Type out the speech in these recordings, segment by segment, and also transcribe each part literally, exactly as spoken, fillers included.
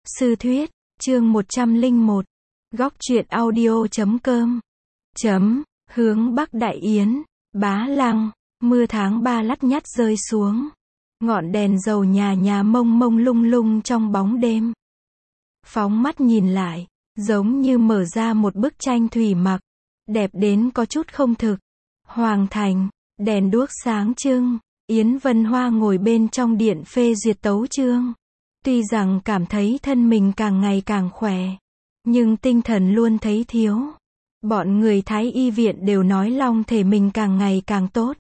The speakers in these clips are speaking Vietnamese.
Sư thuyết, chương một trăm lẻ một, góc truyện audio chấm com. Chấm, hướng Bắc Đại Yến, Bá Lăng, mưa tháng ba lắt nhắt rơi xuống. Ngọn đèn dầu nhà nhà mông mông lung lung trong bóng đêm. Phóng mắt nhìn lại, giống như mở ra một bức tranh thủy mặc, đẹp đến có chút không thực. Hoàng thành, đèn đuốc sáng trưng, Yến Vân Hoa ngồi bên trong điện phê duyệt tấu chương. Tuy rằng cảm thấy thân mình càng ngày càng khỏe, nhưng tinh thần luôn thấy thiếu. Bọn người Thái y viện đều nói long thể mình càng ngày càng tốt.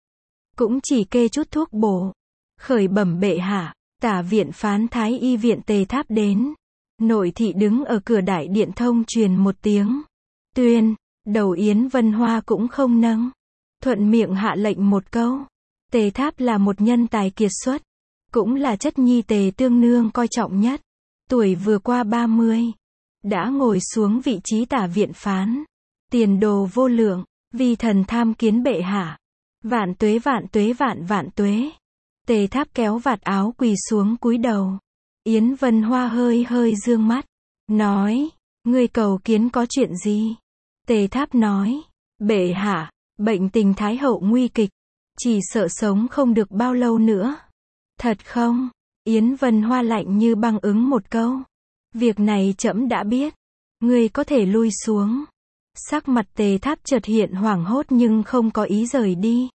Cũng chỉ kê chút thuốc bổ. Khởi bẩm bệ hạ, tả viện phán Thái y viện Tề Tháp đến. Nội thị đứng ở cửa đại điện thông truyền một tiếng. Tuyên, đầu Yến Vân Hoa cũng không nâng. Thuận miệng hạ lệnh một câu. Tề Tháp là một nhân tài kiệt xuất. Cũng là chất nhi Tề Tương Nương coi trọng nhất. Tuổi vừa qua ba mươi. Đã ngồi xuống vị trí tả viện phán. Tiền đồ vô lượng, vì thần tham kiến bệ hạ. Vạn tuế vạn tuế vạn vạn tuế. Tề Tháp kéo vạt áo quỳ xuống cúi đầu. Yến Vân Hoa hơi hơi dương mắt. Nói, ngươi cầu kiến có chuyện gì? Tề Tháp nói, bệ hạ, bệnh tình Thái hậu nguy kịch. Chỉ sợ sống không được bao lâu nữa. Thật không? Yến Vân Hoa lạnh như băng ứng một câu. Việc này trẫm đã biết. Ngươi có thể lui xuống. Sắc mặt Tề Tháp chợt hiện hoảng hốt nhưng không có ý rời đi.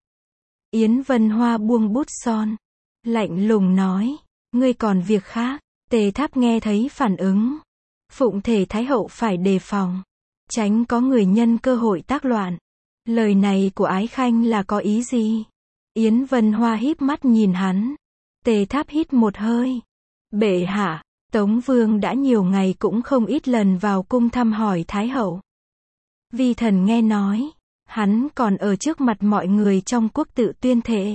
Yến Vân Hoa buông bút son. Lạnh lùng nói. Ngươi còn việc khác. Tề Tháp nghe thấy phản ứng. Phụng thể Thái hậu phải đề phòng. Tránh có người nhân cơ hội tác loạn. Lời này của Ái Khanh là có ý gì? Yến Vân Hoa híp mắt nhìn hắn. Tề Tháp hít một hơi. Bệ hạ, Tống Vương đã nhiều ngày cũng không ít lần vào cung thăm hỏi Thái hậu. Vi thần nghe nói, hắn còn ở trước mặt mọi người trong quốc tự tuyên thệ.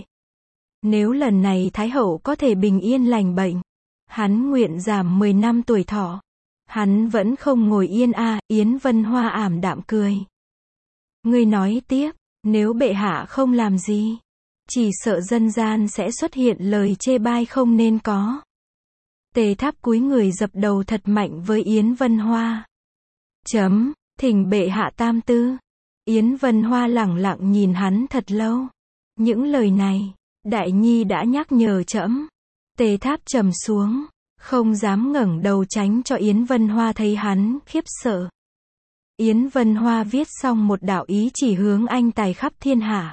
Nếu lần này Thái hậu có thể bình yên lành bệnh, hắn nguyện giảm mười năm tuổi thọ. Hắn vẫn không ngồi yên a. À, Yến Vân Hoa ảm đạm cười. Ngươi nói tiếp, nếu bệ hạ không làm gì, chỉ sợ dân gian sẽ xuất hiện lời chê bai không nên có. Tề Tháp cúi người dập đầu thật mạnh với Yến Vân Hoa. Chấm, thỉnh bệ hạ tam tư. Yến Vân Hoa lẳng lặng nhìn hắn thật lâu. Những lời này, Đại Nhi đã nhắc nhở trẫm. Tề Tháp trầm xuống, không dám ngẩng đầu tránh cho Yến Vân Hoa thấy hắn khiếp sợ. Yến Vân Hoa viết xong một đạo ý chỉ hướng anh tài khắp thiên hạ.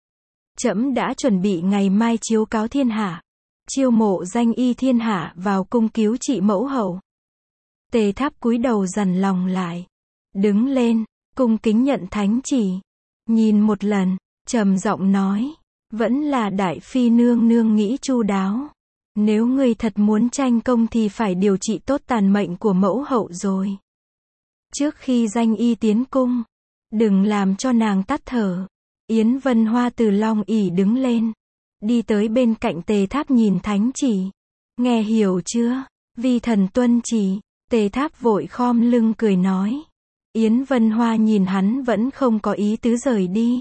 Trẫm đã chuẩn bị ngày mai chiếu cáo thiên hạ, chiêu mộ danh y thiên hạ vào cung cứu trị mẫu hậu. Tề Tháp cúi đầu dằn lòng lại, đứng lên, cung kính nhận thánh chỉ, nhìn một lần, trầm giọng nói, vẫn là đại phi nương nương nghĩ chu đáo. Nếu ngươi thật muốn tranh công thì phải điều trị tốt tàn mệnh của mẫu hậu rồi. Trước khi danh y tiến cung, đừng làm cho nàng tắt thở. Yến Vân Hoa từ long ỷ đứng lên, đi tới bên cạnh Tề Tháp nhìn thánh chỉ. Nghe hiểu chưa? Vi thần tuân chỉ. Tề Tháp vội khom lưng cười nói. Yến Vân Hoa nhìn hắn vẫn không có ý tứ rời đi.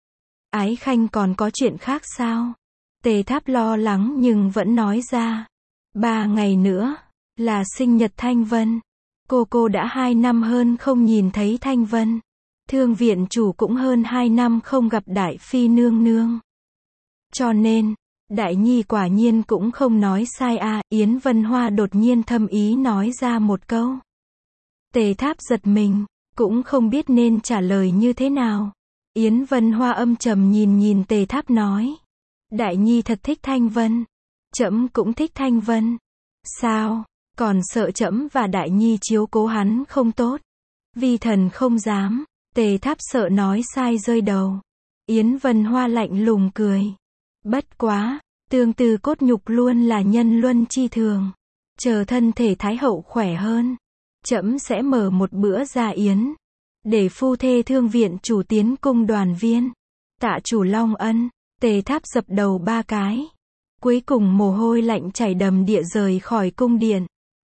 Ái Khanh còn có chuyện khác sao? Tề Tháp lo lắng nhưng vẫn nói ra. Ba ngày nữa, là sinh nhật Thanh Vân. Cô cô đã hai năm hơn không nhìn thấy Thanh Vân. Thương viện chủ cũng hơn hai năm không gặp Đại Phi nương nương. Cho nên, Đại Nhi quả nhiên cũng không nói sai a. À. Yến Vân Hoa đột nhiên thâm ý nói ra một câu. Tề Tháp giật mình, cũng không biết nên trả lời như thế nào. Yến Vân Hoa âm trầm nhìn nhìn Tề Tháp nói. Đại Nhi thật thích Thanh Vân. Trẫm cũng thích Thanh Vân. Sao, còn sợ trẫm và Đại Nhi chiếu cố hắn không tốt? Vi thần không dám. Tề Tháp sợ nói sai rơi đầu. Yến Vân Hoa lạnh lùng cười. Bất quá, tương tư cốt nhục luôn là nhân luân chi thường. Chờ thân thể Thái hậu khỏe hơn, trẫm sẽ mở một bữa gia yến, để phu thê thương viện chủ tiến cung đoàn viên. Tạ chủ long ân. Tề Tháp dập đầu ba cái. Cuối cùng mồ hôi lạnh chảy đầm đìa rời khỏi cung điện.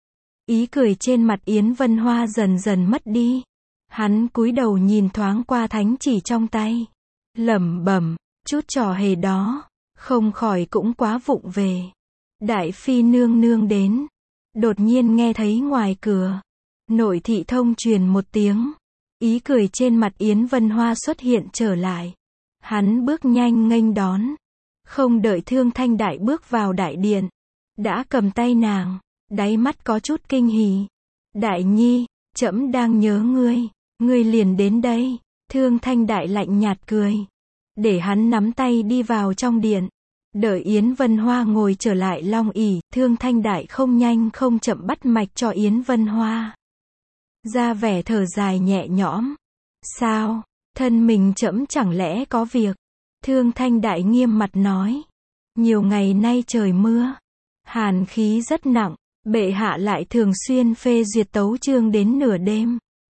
Ý cười trên mặt Yến Vân Hoa dần dần mất đi. Hắn cúi đầu nhìn thoáng qua thánh chỉ trong tay. Lẩm bẩm, chút trò hề đó, không khỏi cũng quá vụng về. Đại Phi nương nương đến. Đột nhiên nghe thấy ngoài cửa, nội thị thông truyền một tiếng. Ý cười trên mặt Yến Vân Hoa xuất hiện trở lại. Hắn bước nhanh nghênh đón. Không đợi Thương Thanh Đại bước vào đại điện, đã cầm tay nàng, đáy mắt có chút kinh hỉ. Đại nhi, trẫm đang nhớ ngươi, ngươi liền đến đây. Thương Thanh Đại lạnh nhạt cười, để hắn nắm tay đi vào trong điện. Đợi Yến Vân Hoa ngồi trở lại long ỷ, Thương Thanh Đại không nhanh không chậm bắt mạch cho Yến Vân Hoa. Ra vẻ thở dài nhẹ nhõm. Sao, thân mình trẫm chẳng lẽ có việc? Thương Thanh Đại nghiêm mặt nói. Nhiều ngày nay trời mưa, hàn khí rất nặng, bệ hạ lại thường xuyên phê duyệt tấu chương đến nửa đêm.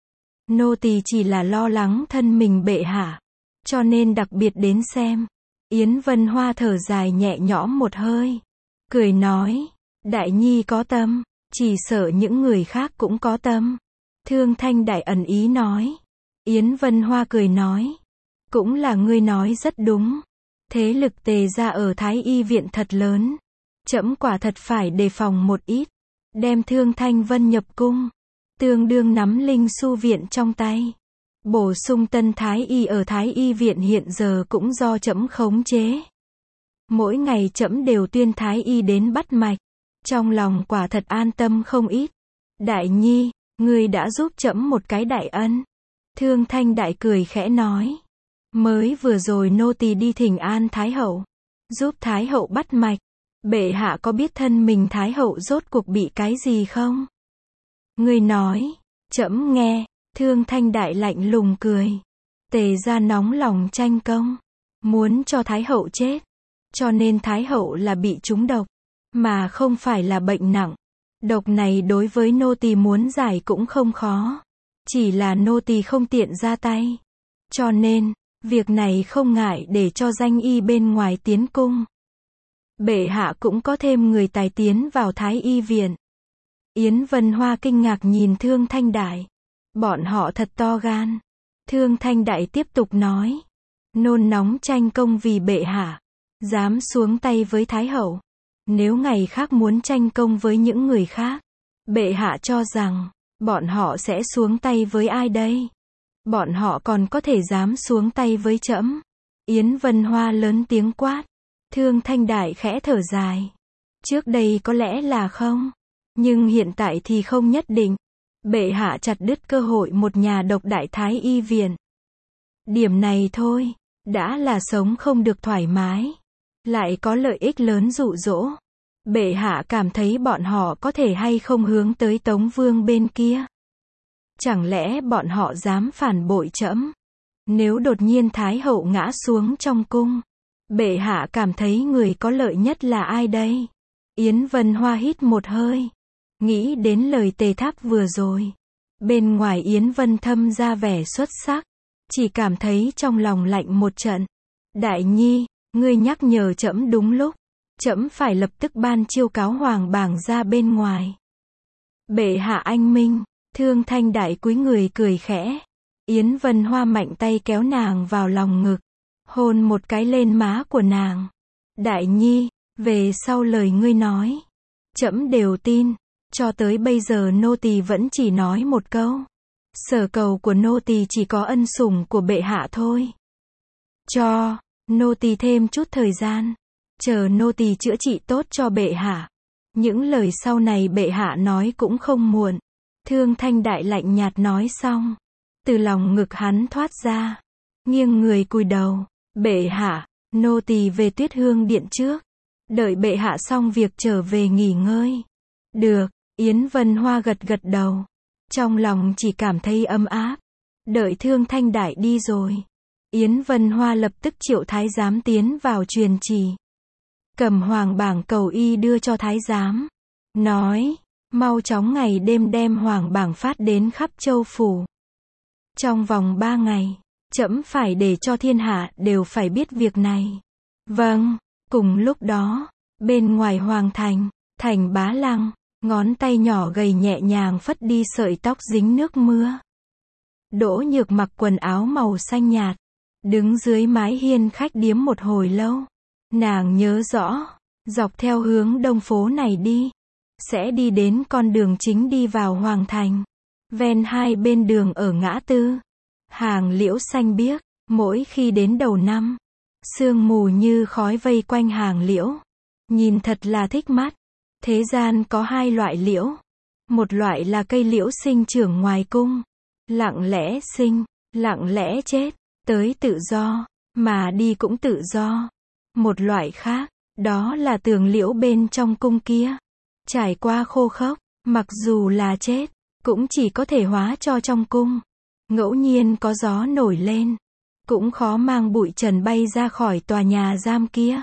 Nô tỳ chỉ là lo lắng thân mình bệ hạ, cho nên đặc biệt đến xem. Yến Vân Hoa thở dài nhẹ nhõm một hơi, cười nói, Đại nhi có tâm, chỉ sợ những người khác cũng có tâm. Thương Thanh Đại ẩn ý nói. Yến Vân Hoa cười nói, cũng là ngươi nói rất đúng. Thế lực Tề gia ở Thái Y viện thật lớn, trẫm quả thật phải đề phòng một ít. Đem Thương Thanh Vân nhập cung, tương đương nắm Linh Su viện trong tay. Bổ sung tân Thái Y ở Thái Y viện hiện giờ cũng do trẫm khống chế. Mỗi ngày trẫm đều tuyên Thái Y đến bắt mạch, trong lòng quả thật an tâm không ít. Đại nhi, ngươi đã giúp trẫm một cái đại ân. Thương Thanh Đại cười khẽ nói, mới vừa rồi nô tỳ đi thỉnh an Thái hậu, giúp Thái hậu bắt mạch. Bệ hạ có biết thân mình Thái hậu rốt cuộc bị cái gì không? Ngươi nói, trẫm nghe. Thương Thanh Đại lạnh lùng cười. Tề gia nóng lòng tranh công, muốn cho Thái hậu chết, cho nên Thái hậu là bị trúng độc, mà không phải là bệnh nặng. Độc này đối với nô tỳ muốn giải cũng không khó, chỉ là nô tỳ không tiện ra tay. Cho nên, việc này không ngại để cho danh y bên ngoài tiến cung. Bệ hạ cũng có thêm người tài tiến vào Thái Y viện. Yến Vân Hoa kinh ngạc nhìn Thương Thanh Đại. Bọn họ thật to gan. Thương Thanh Đại tiếp tục nói, nôn nóng tranh công vì bệ hạ, dám xuống tay với Thái hậu. Nếu ngày khác muốn tranh công với những người khác, bệ hạ cho rằng, bọn họ sẽ xuống tay với ai đây? Bọn họ còn có thể dám xuống tay với trẫm. Yến Vân Hoa lớn tiếng quát. Thương Thanh Đại khẽ thở dài. Trước đây có lẽ là không, nhưng hiện tại thì không nhất định. Bệ hạ chặt đứt cơ hội một nhà độc đại Thái Y viện. Điểm này thôi, đã là sống không được thoải mái, lại có lợi ích lớn dụ dỗ. Bệ hạ cảm thấy bọn họ có thể hay không hướng tới Tống Vương bên kia? Chẳng lẽ bọn họ dám phản bội trẫm? Nếu đột nhiên Thái hậu ngã xuống trong cung, bệ hạ cảm thấy người có lợi nhất là ai đây? Yến Vân Hoa hít một hơi, nghĩ đến lời Tề Tháp vừa rồi. Bên ngoài Yến Vân Thâm ra vẻ xuất sắc, chỉ cảm thấy trong lòng lạnh một trận. Đại nhi, ngươi nhắc nhở trẫm đúng lúc, trẫm phải lập tức ban chiêu cáo hoàng bảng ra bên ngoài. Bệ hạ anh minh. Thương Thanh Đại cúi người cười khẽ. Yến Vân Hoa mạnh tay kéo nàng vào lòng ngực, hôn một cái lên má của nàng. Đại nhi, về sau lời ngươi nói, trẫm đều tin. Cho tới bây giờ nô tỳ vẫn chỉ nói một câu. Sở cầu của nô tỳ chỉ có ân sủng của bệ hạ thôi. Cho nô tỳ thêm chút thời gian, chờ nô tỳ chữa trị tốt cho bệ hạ. Những lời sau này bệ hạ nói cũng không muộn. Thương Thanh Đại lạnh nhạt nói xong, từ lòng ngực hắn thoát ra, nghiêng người cúi đầu. Bệ hạ, nô tỳ về Tuyết Hương điện trước, đợi bệ hạ xong việc trở về nghỉ ngơi. Được. Yến Vân Hoa gật gật đầu, trong lòng chỉ cảm thấy ấm áp. Đợi Thương Thanh Đại đi rồi, Yến Vân Hoa lập tức triệu thái giám tiến vào truyền chỉ, cầm hoàng bảng cầu y đưa cho thái giám, nói, mau chóng ngày đêm đem hoàng bảng phát đến khắp châu phủ. Trong vòng ba ngày, trẫm phải để cho thiên hạ đều phải biết việc này. Vâng. Cùng lúc đó, bên ngoài hoàng thành, Thành Bá Lăng, ngón tay nhỏ gầy nhẹ nhàng phất đi sợi tóc dính nước mưa. Đỗ Nhược mặc quần áo màu xanh nhạt, đứng dưới mái hiên khách điếm một hồi lâu. Nàng nhớ rõ, dọc theo hướng đông phố này đi, sẽ đi đến con đường chính đi vào hoàng thành. Ven hai bên đường ở ngã tư, hàng liễu xanh biếc, mỗi khi đến đầu năm, sương mù như khói vây quanh hàng liễu. Nhìn thật là thích mắt. Thế gian có hai loại liễu. Một loại là cây liễu sinh trưởng ngoài cung, lặng lẽ sinh, lặng lẽ chết, tới tự do, mà đi cũng tự do. Một loại khác, đó là tường liễu bên trong cung kia, trải qua khô khốc, mặc dù là chết, cũng chỉ có thể hóa cho trong cung. Ngẫu nhiên có gió nổi lên, cũng khó mang bụi trần bay ra khỏi tòa nhà giam kia.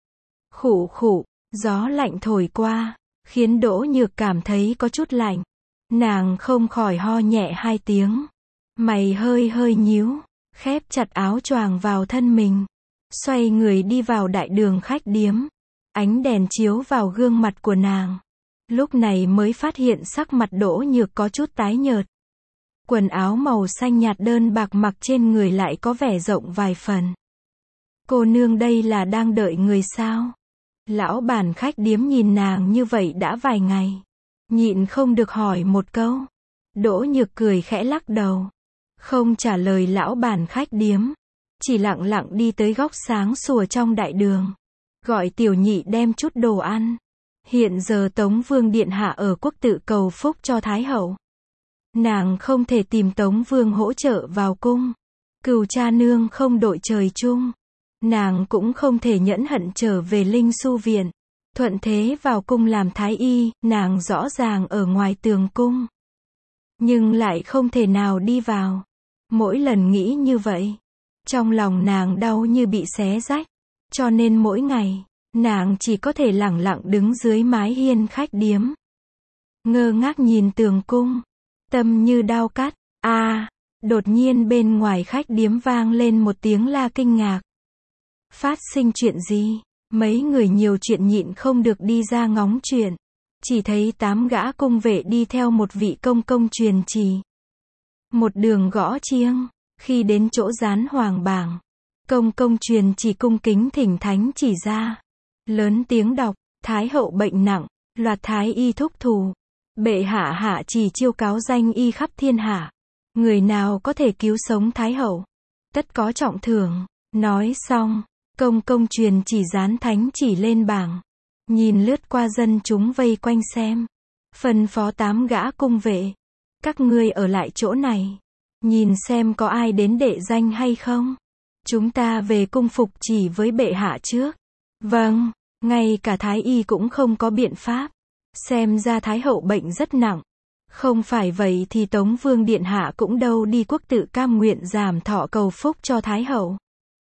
Khụ khụ, gió lạnh thổi qua, khiến Đỗ Nhược cảm thấy có chút lạnh. Nàng không khỏi ho nhẹ hai tiếng. Mày hơi hơi nhíu, khép chặt áo choàng vào thân mình. Xoay người đi vào đại đường khách điếm. Ánh đèn chiếu vào gương mặt của nàng. Lúc này mới phát hiện sắc mặt Đỗ Nhược có chút tái nhợt. Quần áo màu xanh nhạt đơn bạc mặc trên người lại có vẻ rộng vài phần. Cô nương đây là đang đợi người sao? Lão bản khách điếm nhìn nàng như vậy đã vài ngày, nhịn không được hỏi một câu. Đỗ Nhược cười khẽ lắc đầu, không trả lời lão bản khách điếm, chỉ lặng lặng đi tới góc sáng sủa trong đại đường, gọi tiểu nhị đem chút đồ ăn. Hiện giờ Tống Vương điện hạ ở quốc tự cầu phúc cho Thái hậu. Nàng không thể tìm Tống Vương hỗ trợ vào cung. Cừu cha nương không đội trời chung. Nàng cũng không thể nhẫn hận trở về Linh Su viện. Thuận thế vào cung làm thái y, nàng rõ ràng ở ngoài tường cung. Nhưng lại không thể nào đi vào. Mỗi lần nghĩ như vậy, trong lòng nàng đau như bị xé rách. Cho nên mỗi ngày, nàng chỉ có thể lẳng lặng đứng dưới mái hiên khách điếm. Ngơ ngác nhìn tường cung. Tâm như đao cắt. A, à, đột nhiên bên ngoài khách điếm vang lên một tiếng la kinh ngạc. Phát sinh chuyện gì? Mấy người nhiều chuyện nhịn không được đi ra ngóng chuyện. Chỉ thấy tám gã cung vệ đi theo một vị công công truyền chỉ. Một đường gõ chiêng. Khi đến chỗ dán hoàng bảng, công công truyền chỉ cung kính thỉnh thánh chỉ ra. Lớn tiếng đọc, Thái hậu bệnh nặng, loạt thái y thúc thủ. Bệ hạ hạ chỉ chiêu cáo danh y khắp thiên hạ. Người nào có thể cứu sống Thái hậu, tất có trọng thưởng. Nói xong, công công truyền chỉ dán thánh chỉ lên bảng. Nhìn lướt qua dân chúng vây quanh xem. Phân phó tám gã cung vệ. Các ngươi ở lại chỗ này. Nhìn xem có ai đến đệ danh hay không. Chúng ta về cung phục chỉ với bệ hạ trước. Vâng, ngay cả thái y cũng không có biện pháp. Xem ra Thái hậu bệnh rất nặng. Không phải vậy thì Tống Vương điện hạ cũng đâu đi quốc tự cam nguyện giảm thọ cầu phúc cho Thái hậu.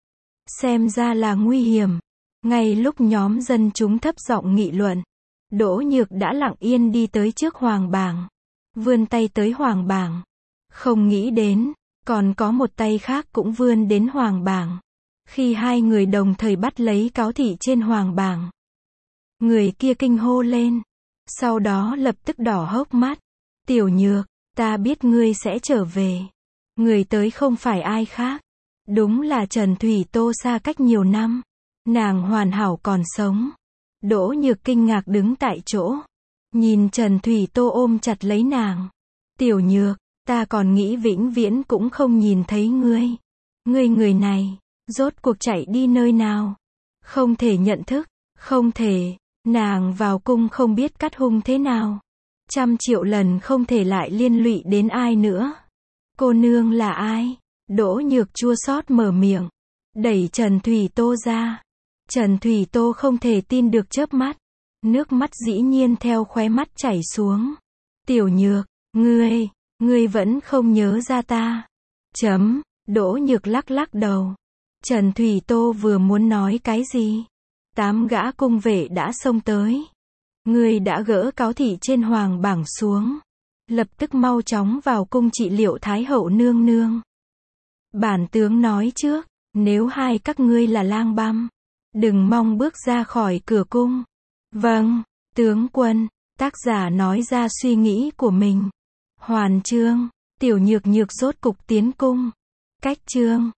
Xem ra là nguy hiểm. Ngay lúc nhóm dân chúng thấp giọng nghị luận, Đỗ Nhược đã lặng yên đi tới trước hoàng bảng. Vươn tay tới hoàng bảng. Không nghĩ đến, còn có một tay khác cũng vươn đến hoàng bảng. Khi hai người đồng thời bắt lấy cáo thị trên hoàng bảng, người kia kinh hô lên. Sau đó lập tức đỏ hốc mắt. Tiểu Nhược, ta biết ngươi sẽ trở về. Người tới không phải ai khác. Đúng là Trần Thủy Tô xa cách nhiều năm. Nàng hoàn hảo còn sống. Đỗ Nhược kinh ngạc đứng tại chỗ. Nhìn Trần Thủy Tô ôm chặt lấy nàng. Tiểu Nhược, ta còn nghĩ vĩnh viễn cũng không nhìn thấy ngươi. Ngươi người này, rốt cuộc chạy đi nơi nào? Không thể nhận thức, không thể. Nàng vào cung không biết cắt hung thế nào. Trăm triệu lần không thể lại liên lụy đến ai nữa. Cô nương là ai? Đỗ Nhược chua xót mở miệng. Đẩy Trần Thủy Tô ra. Trần Thủy Tô không thể tin được chớp mắt. Nước mắt dĩ nhiên theo khóe mắt chảy xuống. Tiểu Nhược, ngươi, ngươi vẫn không nhớ ra ta. Chấm, Đỗ Nhược lắc lắc đầu. Trần Thủy Tô vừa muốn nói cái gì? Tám gã cung vệ đã xông tới. Ngươi đã gỡ cáo thị trên hoàng bảng xuống. Lập tức mau chóng vào cung trị liệu Thái hậu nương nương. Bản tướng nói trước, nếu hai các ngươi là lang băm, đừng mong bước ra khỏi cửa cung. Vâng, tướng quân, tác giả nói ra suy nghĩ của mình. Hoàn chương, Tiểu Nhược Nhược rốt cục tiến cung. Cách chương